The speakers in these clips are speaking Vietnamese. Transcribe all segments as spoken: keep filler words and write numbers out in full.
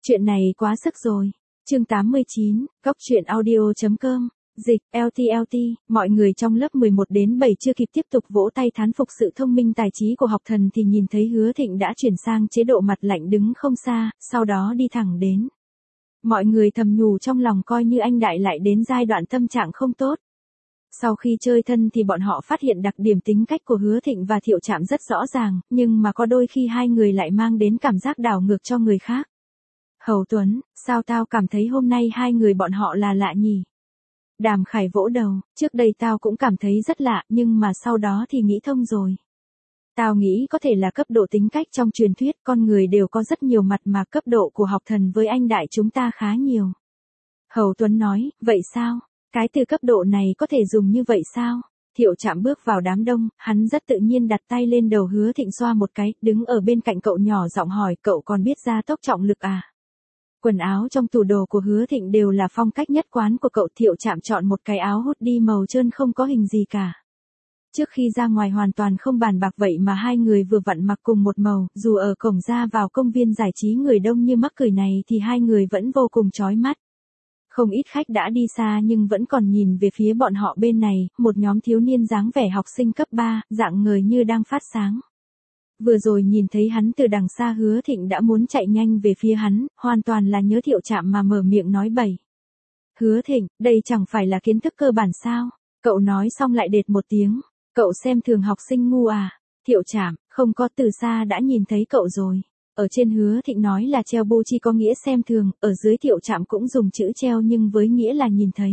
Chuyện này quá sức rồi. Chương tám mươi chín, góc truyện audio.com, dịch, lờ tê lờ tê, mọi người trong lớp mười một đến bảy chưa kịp tiếp tục vỗ tay thán phục sự thông minh tài trí của học thần thì nhìn thấy Hứa Thịnh đã chuyển sang chế độ mặt lạnh đứng không xa, sau đó đi thẳng đến. Mọi người thầm nhủ trong lòng coi như anh đại lại đến giai đoạn tâm trạng không tốt. Sau khi chơi thân thì bọn họ phát hiện đặc điểm tính cách của Hứa Thịnh và Thiệu Trạm rất rõ ràng, nhưng mà có đôi khi hai người lại mang đến cảm giác đảo ngược cho người khác. Hầu Tuấn, sao tao cảm thấy hôm nay hai người bọn họ là lạ nhỉ? Đàm Khải vỗ đầu, trước đây tao cũng cảm thấy rất lạ, nhưng mà sau đó thì nghĩ thông rồi. Tao nghĩ có thể là cấp độ tính cách trong truyền thuyết, con người đều có rất nhiều mặt mà cấp độ của học thần với anh đại chúng ta khá nhiều. Hầu Tuấn nói, vậy sao? Cái từ cấp độ này có thể dùng như vậy sao? Thiệu Trạm bước vào đám đông, hắn rất tự nhiên đặt tay lên đầu Hứa Thịnh xoa một cái, đứng ở bên cạnh cậu nhỏ giọng hỏi, cậu còn biết gia tốc trọng lực à? Quần áo trong tủ đồ của Hứa Thịnh đều là phong cách nhất quán của cậu. Thiệu Trạm chọn một cái áo hoodie màu trơn không có hình gì cả. Trước khi ra ngoài hoàn toàn không bàn bạc, vậy mà hai người vừa vặn mặc cùng một màu, dù ở cổng ra vào công viên giải trí người đông như mắc cười này thì hai người vẫn vô cùng chói mắt. Không ít khách đã đi xa nhưng vẫn còn nhìn về phía bọn họ bên này, một nhóm thiếu niên dáng vẻ học sinh cấp ba, dạng người như đang phát sáng. Vừa rồi nhìn thấy hắn từ đằng xa, Hứa Thịnh đã muốn chạy nhanh về phía hắn, hoàn toàn là nhớ Thiệu Trạm mà mở miệng nói bậy. Hứa Thịnh, đây chẳng phải là kiến thức cơ bản sao? Cậu nói xong lại đệt một tiếng. Cậu xem thường học sinh ngu à? Thiệu Trạm, không có, từ xa đã nhìn thấy cậu rồi. Ở trên Hứa Thịnh nói là treo bu chi có nghĩa xem thường, ở dưới Thiệu Trạm cũng dùng chữ treo nhưng với nghĩa là nhìn thấy.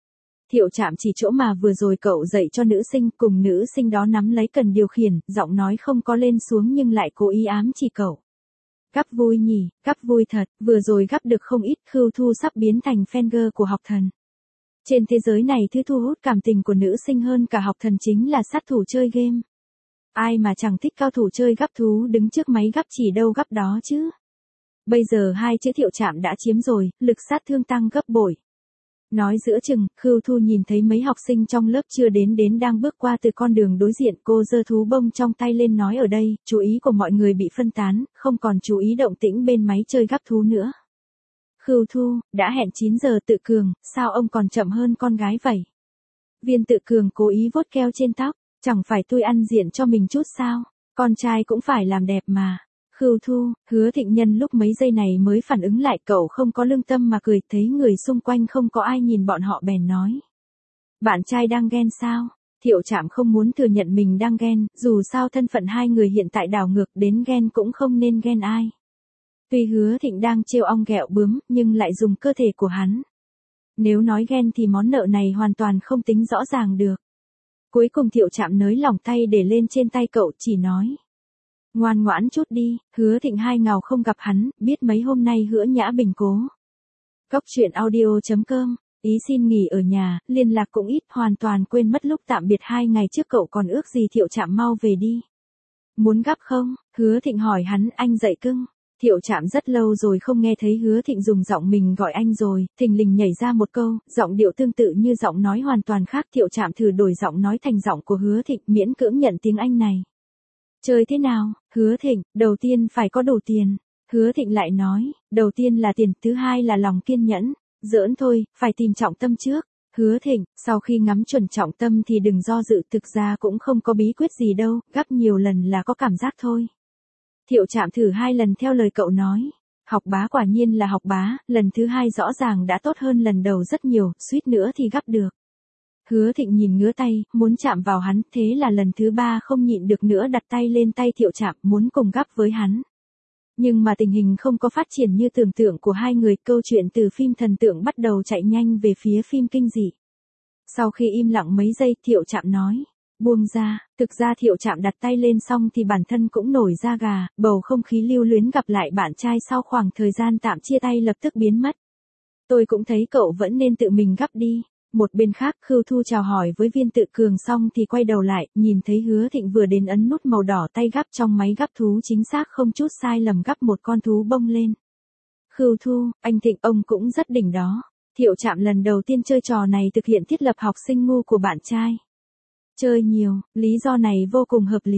Thiệu Trạm chỉ chỗ mà vừa rồi cậu dạy cho nữ sinh, cùng nữ sinh đó nắm lấy cần điều khiển, giọng nói không có lên xuống nhưng lại cố ý ám chỉ cậu. Gắp vui nhỉ, gắp vui thật, vừa rồi gắp được không ít. Khưu Thu sắp biến thành fan girl của học thần. Trên thế giới này thứ thu hút cảm tình của nữ sinh hơn cả học thần chính là sát thủ chơi game. Ai mà chẳng thích cao thủ chơi gắp thú đứng trước máy gắp chỉ đâu gắp đó chứ. Bây giờ hai chữ Thiệu Trạm đã chiếm rồi, lực sát thương tăng gấp bội. Nói giữa chừng, Khưu Thu nhìn thấy mấy học sinh trong lớp chưa đến đến đang bước qua từ con đường đối diện, cô giơ thú bông trong tay lên nói, ở đây, chú ý của mọi người bị phân tán, không còn chú ý động tĩnh bên máy chơi gắp thú nữa. Khưu Thu, đã hẹn chín giờ. Tự Cường, sao ông còn chậm hơn con gái vậy? Viên Tự Cường cố ý vuốt keo trên tóc, chẳng phải tôi ăn diện cho mình chút sao, con trai cũng phải làm đẹp mà. Khưu Thu, Hứa Thịnh nhân lúc mấy giây này mới phản ứng lại, cậu không có lương tâm mà cười, thấy người xung quanh không có ai nhìn bọn họ bèn nói. Bạn trai đang ghen sao? Thiệu Trạm không muốn thừa nhận mình đang ghen, dù sao thân phận hai người hiện tại đảo ngược, đến ghen cũng không nên ghen ai. Tuy Hứa Thịnh đang trêu ong ghẹo bướm, nhưng lại dùng cơ thể của hắn. Nếu nói ghen thì món nợ này hoàn toàn không tính rõ ràng được. Cuối cùng Thiệu Trạm nới lỏng tay để lên trên tay cậu, chỉ nói. Ngoan ngoãn chút đi. Hứa Thịnh hai ngào không gặp hắn, biết mấy hôm nay Hứa Nhã bình cố. Góc truyện audio.com, ý xin nghỉ ở nhà, liên lạc cũng ít, hoàn toàn quên mất lúc tạm biệt hai ngày trước cậu còn ước gì Thiệu Trạm mau về đi. Muốn gắp không? Hứa Thịnh hỏi hắn, anh dậy cưng. Thiệu Trạm rất lâu rồi không nghe thấy Hứa Thịnh dùng giọng mình gọi anh rồi, thình lình nhảy ra một câu, giọng điệu tương tự như giọng nói hoàn toàn khác. Thiệu Trạm thử đổi giọng nói thành giọng của Hứa Thịnh, miễn cưỡng nhận tiếng anh này. Chơi thế nào? Hứa Thịnh, đầu tiên phải có đủ tiền. Hứa Thịnh lại nói, đầu tiên là tiền, thứ hai là lòng kiên nhẫn. Giỡn thôi, phải tìm trọng tâm trước. Hứa Thịnh, sau khi ngắm chuẩn trọng tâm thì đừng do dự, thực ra cũng không có bí quyết gì đâu, gắp nhiều lần là có cảm giác thôi. Thiệu Trạm thử hai lần theo lời cậu nói. Học bá quả nhiên là học bá, lần thứ hai rõ ràng đã tốt hơn lần đầu rất nhiều, suýt nữa thì gắp được. Hứa Thịnh nhìn ngứa tay, muốn chạm vào hắn, thế là lần thứ ba không nhịn được nữa đặt tay lên tay Thiệu Trạm, muốn cùng gắp với hắn. Nhưng mà tình hình không có phát triển như tưởng tượng của hai người, câu chuyện từ phim thần tượng bắt đầu chạy nhanh về phía phim kinh dị. Sau khi im lặng mấy giây, Thiệu Trạm nói. Buông ra. Thực ra Thiệu Trạm đặt tay lên xong thì bản thân cũng nổi da gà, bầu không khí lưu luyến gặp lại bạn trai sau khoảng thời gian tạm chia tay lập tức biến mất. Tôi cũng thấy cậu vẫn nên tự mình gắp đi. Một bên khác, Khưu Thu chào hỏi với Viên Tự Cường xong thì quay đầu lại, nhìn thấy Hứa Thịnh vừa đến ấn nút màu đỏ tay gắp trong máy gắp thú, chính xác không chút sai lầm gắp một con thú bông lên. Khưu Thu, anh Thịnh ông cũng rất đỉnh đó. Thiệu Trạm lần đầu tiên chơi trò này thực hiện thiết lập học sinh ngu của bạn trai. Chơi nhiều, lý do này vô cùng hợp lý.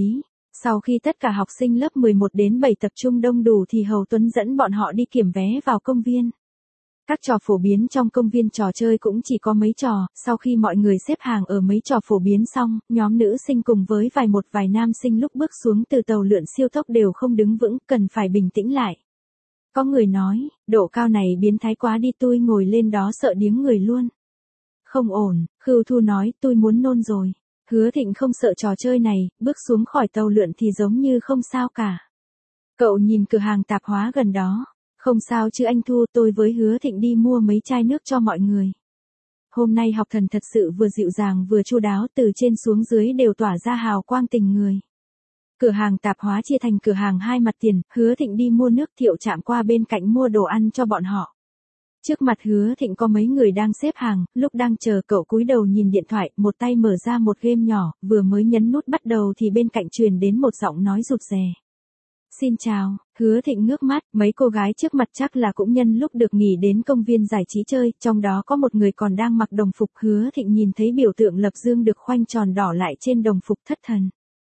Sau khi tất cả học sinh lớp mười một đến bảy tập trung đông đủ thì Hầu Tuấn dẫn bọn họ đi kiểm vé vào công viên. Các trò phổ biến trong công viên trò chơi cũng chỉ có mấy trò, sau khi mọi người xếp hàng ở mấy trò phổ biến xong, nhóm nữ sinh cùng với vài một vài nam sinh lúc bước xuống từ tàu lượn siêu tốc đều không đứng vững, cần phải bình tĩnh lại. Có người nói, độ cao này biến thái quá đi, tôi ngồi lên đó sợ điếng người luôn. Không ổn, Khưu Thu nói, tôi muốn nôn rồi. Hứa Thịnh không sợ trò chơi này, bước xuống khỏi tàu lượn thì giống như không sao cả. Cậu nhìn cửa hàng tạp hóa gần đó. Không sao chứ anh Thu, tôi với Hứa Thịnh đi mua mấy chai nước cho mọi người. Hôm nay học thần thật sự vừa dịu dàng vừa chu đáo, từ trên xuống dưới đều tỏa ra hào quang tình người. Cửa hàng tạp hóa chia thành cửa hàng hai mặt tiền, Hứa Thịnh đi mua nước, Thiệu Trạm qua bên cạnh mua đồ ăn cho bọn họ. Trước mặt Hứa Thịnh có mấy người đang xếp hàng, lúc đang chờ cậu cúi đầu nhìn điện thoại, một tay mở ra một game nhỏ, vừa mới nhấn nút bắt đầu thì bên cạnh truyền đến một giọng nói rụt rè. Xin chào, Hứa Thịnh ngước mắt, mấy cô gái trước mặt chắc là cũng nhân lúc được nghỉ đến công viên giải trí chơi, trong đó có một người còn đang mặc đồng phục. Hứa Thịnh nhìn thấy biểu tượng Lập Dương được khoanh tròn đỏ lại trên đồng phục, thất thần.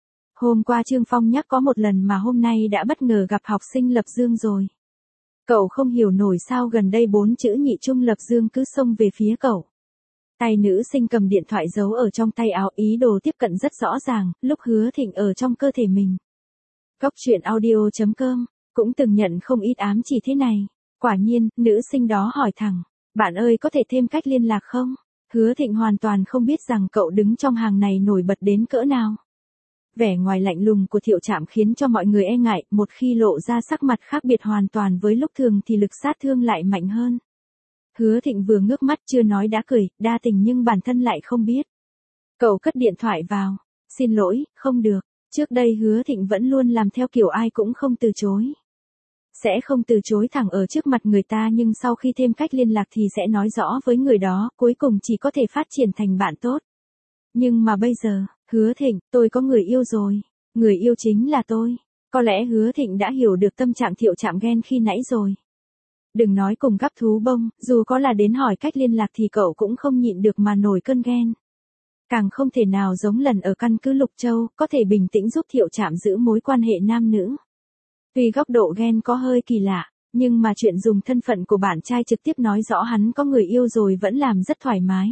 Hôm qua Trương Phong nhắc có một lần mà hôm nay đã bất ngờ gặp học sinh Lập Dương rồi. Cậu không hiểu nổi sao gần đây bốn chữ nhị trung Lập Dương cứ xông về phía cậu. Tay nữ sinh cầm điện thoại giấu ở trong tay áo, ý đồ tiếp cận rất rõ ràng, lúc Hứa Thịnh ở trong cơ thể mình. Góc truyện audio chấm com cũng từng nhận không ít ám chỉ thế này. Quả nhiên, nữ sinh đó hỏi thẳng, bạn ơi có thể thêm cách liên lạc không? Hứa Thịnh hoàn toàn không biết rằng cậu đứng trong hàng này nổi bật đến cỡ nào. Vẻ ngoài lạnh lùng của Thiệu Trạm khiến cho mọi người e ngại, một khi lộ ra sắc mặt khác biệt hoàn toàn với lúc thường thì lực sát thương lại mạnh hơn. Hứa Thịnh vừa ngước mắt chưa nói đã cười, đa tình nhưng bản thân lại không biết. Cậu cất điện thoại vào, xin lỗi, không được. Trước đây Hứa Thịnh vẫn luôn làm theo kiểu ai cũng không từ chối. Sẽ không từ chối thẳng ở trước mặt người ta, nhưng sau khi thêm cách liên lạc thì sẽ nói rõ với người đó, cuối cùng chỉ có thể phát triển thành bạn tốt. Nhưng mà bây giờ, Hứa Thịnh, tôi có người yêu rồi. Người yêu chính là tôi. Có lẽ Hứa Thịnh đã hiểu được tâm trạng Thiệu Trạm ghen khi nãy rồi. Đừng nói cùng gắp thú bông, dù có là đến hỏi cách liên lạc thì cậu cũng không nhịn được mà nổi cơn ghen. Càng không thể nào giống lần ở căn cứ Lục Châu, có thể bình tĩnh giúp Thiệu Trạm giữ mối quan hệ nam nữ. Tuy góc độ ghen có hơi kỳ lạ, nhưng mà chuyện dùng thân phận của bạn trai trực tiếp nói rõ hắn có người yêu rồi vẫn làm rất thoải mái.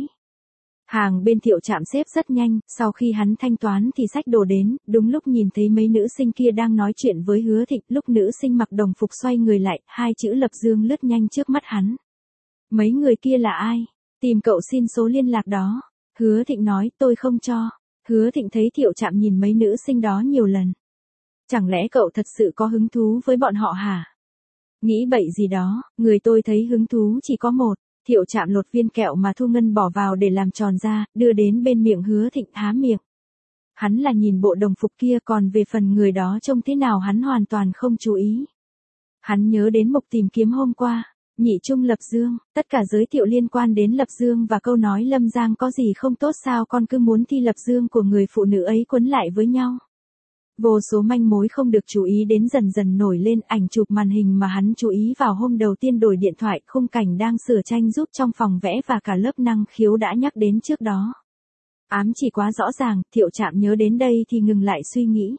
Hàng bên Thiệu Trạm xếp rất nhanh, sau khi hắn thanh toán thì xách đồ đến, đúng lúc nhìn thấy mấy nữ sinh kia đang nói chuyện với Hứa Thịnh, lúc nữ sinh mặc đồng phục xoay người lại, hai chữ Lập Dương lướt nhanh trước mắt hắn. Mấy người kia là ai? Tìm cậu xin số liên lạc đó. Hứa Thịnh nói, tôi không cho. Hứa Thịnh thấy Thiệu Trạm nhìn mấy nữ sinh đó nhiều lần. Chẳng lẽ cậu thật sự có hứng thú với bọn họ hả? Nghĩ bậy gì đó, người tôi thấy hứng thú chỉ có một. Thiệu Trạm lột viên kẹo mà Thu Ngân bỏ vào để làm tròn ra, đưa đến bên miệng Hứa Thịnh, há miệng. Hắn là nhìn bộ đồng phục kia, còn về phần người đó trông thế nào hắn hoàn toàn không chú ý. Hắn nhớ đến mục tìm kiếm hôm qua. Nhị trung Lập Dương, tất cả giới thiệu liên quan đến Lập Dương và câu nói Lâm Giang có gì không tốt sao con cứ muốn thi Lập Dương của người phụ nữ ấy quấn lại với nhau. Vô số manh mối không được chú ý đến dần dần nổi lên, ảnh chụp màn hình mà hắn chú ý vào hôm đầu tiên đổi điện thoại, khung cảnh đang sửa tranh giúp trong phòng vẽ và cả lớp năng khiếu đã nhắc đến trước đó. Ám chỉ quá rõ ràng, Thiệu Trạm nhớ đến đây thì ngừng lại suy nghĩ.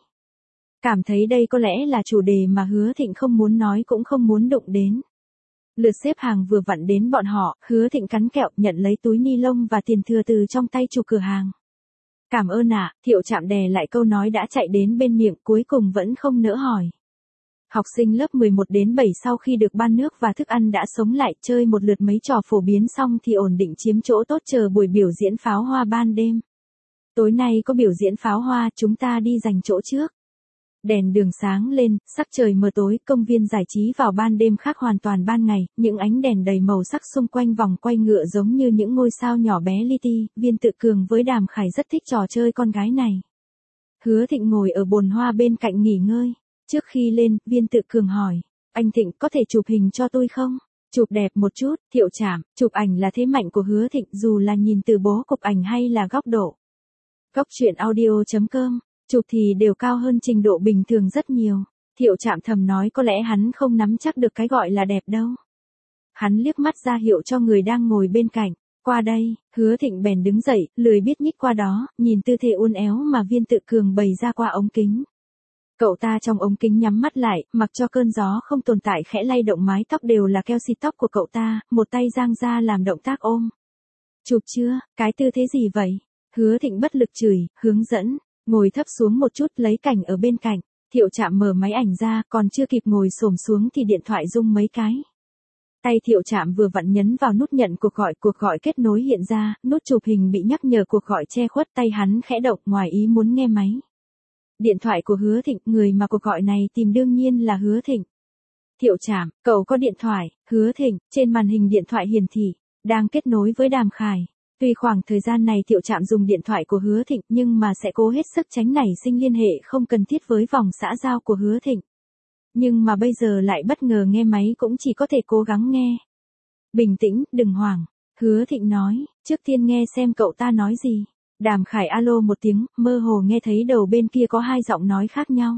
Cảm thấy đây có lẽ là chủ đề mà Hứa Thịnh không muốn nói cũng không muốn đụng đến. Lượt xếp hàng vừa vặn đến bọn họ, Hứa Thịnh cắn kẹo, nhận lấy túi ni lông và tiền thừa từ trong tay chủ cửa hàng. Cảm ơn ạ, à, Thiệu Trạm đè lại câu nói đã chạy đến bên miệng, cuối cùng vẫn không nỡ hỏi. Học sinh lớp mười một đến bảy sau khi được ban nước và thức ăn đã sống lại, chơi một lượt mấy trò phổ biến xong thì ổn định chiếm chỗ tốt chờ buổi biểu diễn pháo hoa ban đêm. Tối nay có biểu diễn pháo hoa, chúng ta đi giành chỗ trước. Đèn đường sáng lên, sắc trời mờ tối, công viên giải trí vào ban đêm khác hoàn toàn ban ngày, những ánh đèn đầy màu sắc xung quanh vòng quay ngựa giống như những ngôi sao nhỏ bé li ti. Viên Tự Cường với Đàm Khải rất thích trò chơi con gái này. Hứa Thịnh ngồi ở bồn hoa bên cạnh nghỉ ngơi. Trước khi lên, Viên Tự Cường hỏi, anh Thịnh có thể chụp hình cho tôi không? Chụp đẹp một chút, Thiệu Trạm, chụp ảnh là thế mạnh của Hứa Thịnh dù là nhìn từ bố cục ảnh hay là góc độ. Góc truyện audio chấm com chụp thì đều cao hơn trình độ bình thường rất nhiều. Thiệu Trạm thầm nói có lẽ hắn không nắm chắc được cái gọi là đẹp đâu. Hắn liếc mắt ra hiệu cho người đang ngồi bên cạnh. Qua đây, Hứa Thịnh bèn đứng dậy, lười biết nhích qua đó, nhìn tư thế uốn éo mà Viên Tự Cường bày ra qua ống kính. Cậu ta trong ống kính nhắm mắt lại, mặc cho cơn gió không tồn tại khẽ lay động mái tóc đều là keo xịt tóc của cậu ta, một tay giang ra làm động tác ôm. Chụp chưa, cái tư thế gì vậy? Hứa Thịnh bất lực chửi, hướng dẫn, ngồi thấp xuống một chút lấy cảnh ở bên cạnh. Thiệu Trạm mở máy ảnh ra, còn chưa kịp ngồi xổm xuống thì điện thoại rung mấy cái. Tay Thiệu Trạm vừa vặn nhấn vào nút nhận cuộc gọi, cuộc gọi kết nối hiện ra, nút chụp hình bị nhắc nhở cuộc gọi che khuất, tay hắn khẽ động ngoài ý muốn nghe máy. Điện thoại của Hứa Thịnh, người mà cuộc gọi này tìm đương nhiên là Hứa Thịnh. Thiệu Trạm, cậu có điện thoại, Hứa Thịnh, trên màn hình điện thoại hiển thị, đang kết nối với Đàm Khải. Tuy khoảng thời gian này Thiệu Trạm dùng điện thoại của Hứa Thịnh nhưng mà sẽ cố hết sức tránh nảy sinh liên hệ không cần thiết với vòng xã giao của Hứa Thịnh. Nhưng mà bây giờ lại bất ngờ nghe máy cũng chỉ có thể cố gắng nghe. Bình tĩnh, đừng hoảng, Hứa Thịnh nói, trước tiên nghe xem cậu ta nói gì. Đàm Khải alo một tiếng, mơ hồ nghe thấy đầu bên kia có hai giọng nói khác nhau.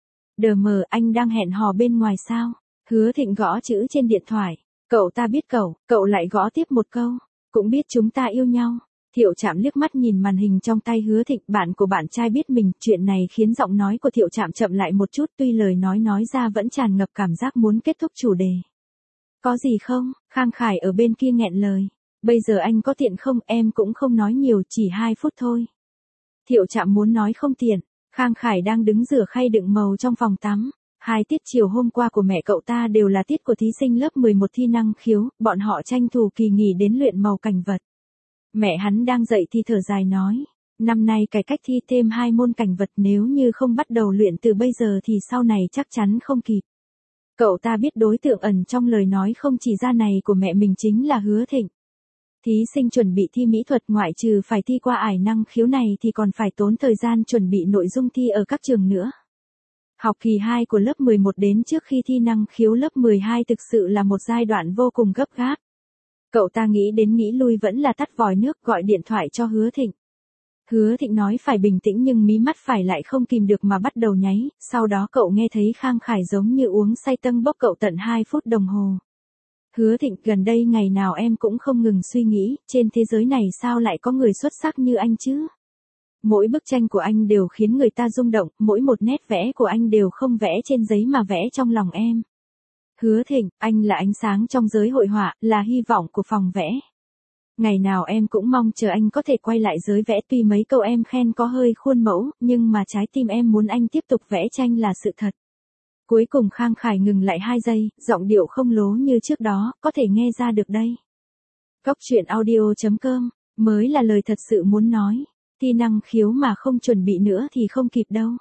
Đờ mờ, anh đang hẹn hò bên ngoài sao? Hứa Thịnh gõ chữ trên điện thoại. Cậu ta biết cậu, cậu lại gõ tiếp một câu. Cũng biết chúng ta yêu nhau. Thiệu Trạm liếc mắt nhìn màn hình trong tay Hứa Thịnh, bạn của bạn trai biết mình, chuyện này khiến giọng nói của Thiệu Trạm chậm lại một chút, tuy lời nói nói ra vẫn tràn ngập cảm giác muốn kết thúc chủ đề. Có gì không? Khang Khải ở bên kia nghẹn lời. Bây giờ anh có tiện không? Em cũng không nói nhiều, chỉ hai phút thôi. Thiệu Trạm muốn nói không tiện. Khang Khải đang đứng rửa khay đựng màu trong phòng tắm. Hai tiết chiều hôm qua của mẹ cậu ta đều là tiết của thí sinh lớp mười một thi năng khiếu, bọn họ tranh thủ kỳ nghỉ đến luyện màu cảnh vật. Mẹ hắn đang dậy thì thở dài nói, năm nay cải cách thi thêm hai môn cảnh vật, nếu như không bắt đầu luyện từ bây giờ thì sau này chắc chắn không kịp. Cậu ta biết đối tượng ẩn trong lời nói không chỉ ra này của mẹ mình chính là Hứa Thịnh. Thí sinh chuẩn bị thi mỹ thuật ngoại trừ phải thi qua ải năng khiếu này thì còn phải tốn thời gian chuẩn bị nội dung thi ở các trường nữa. Học kỳ hai của lớp mười một đến trước khi thi năng khiếu lớp mười hai thực sự là một giai đoạn vô cùng gấp gáp. Cậu ta nghĩ đến nghĩ lui vẫn là tắt vòi nước, gọi điện thoại cho Hứa Thịnh. Hứa Thịnh nói phải bình tĩnh nhưng mí mắt phải lại không kìm được mà bắt đầu nháy, sau đó cậu nghe thấy Khang Khải giống như uống say tâng bốc cậu tận hai phút đồng hồ. Hứa Thịnh, gần đây ngày nào em cũng không ngừng suy nghĩ, trên thế giới này sao lại có người xuất sắc như anh chứ? Mỗi bức tranh của anh đều khiến người ta rung động, mỗi một nét vẽ của anh đều không vẽ trên giấy mà vẽ trong lòng em. Hứa Thịnh, anh là ánh sáng trong giới hội họa, là hy vọng của phòng vẽ. Ngày nào em cũng mong chờ anh có thể quay lại giới vẽ, tuy mấy câu em khen có hơi khuôn mẫu, nhưng mà trái tim em muốn anh tiếp tục vẽ tranh là sự thật. Cuối cùng Khang Khải ngừng lại hai giây, giọng điệu không lố như trước đó, có thể nghe ra được đây. Góc truyện audio chấm com, mới là lời thật sự muốn nói. Thi năng khiếu mà không chuẩn bị nữa thì không kịp đâu.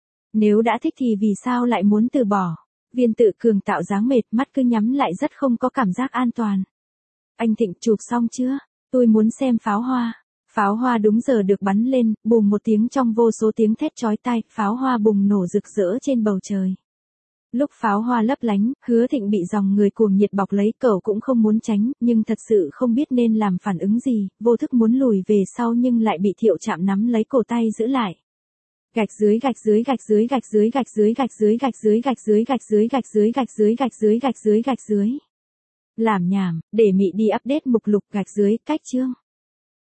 Nếu đã thích thì vì sao lại muốn từ bỏ? Viên Tự Cường tạo dáng mệt, mắt cứ nhắm lại rất không có cảm giác an toàn. Anh Thịnh, chụp xong chưa? Tôi muốn xem pháo hoa. Pháo hoa đúng giờ được bắn lên, bùm một tiếng trong vô số tiếng thét chói tai, pháo hoa bùng nổ rực rỡ trên bầu trời. Lúc pháo hoa lấp lánh, Hứa Thịnh bị dòng người cuồng nhiệt bọc lấy, cậu cũng không muốn tránh, nhưng thật sự không biết nên làm phản ứng gì, vô thức muốn lùi về sau nhưng lại bị Thiệu Trạm nắm lấy cổ tay giữ lại. Gạch dưới gạch dưới gạch dưới gạch dưới gạch dưới gạch dưới gạch dưới gạch dưới gạch dưới gạch dưới gạch dưới gạch dưới gạch dưới gạch dưới. Làm nhảm, để Mị đi update mục lục gạch dưới, cách chương.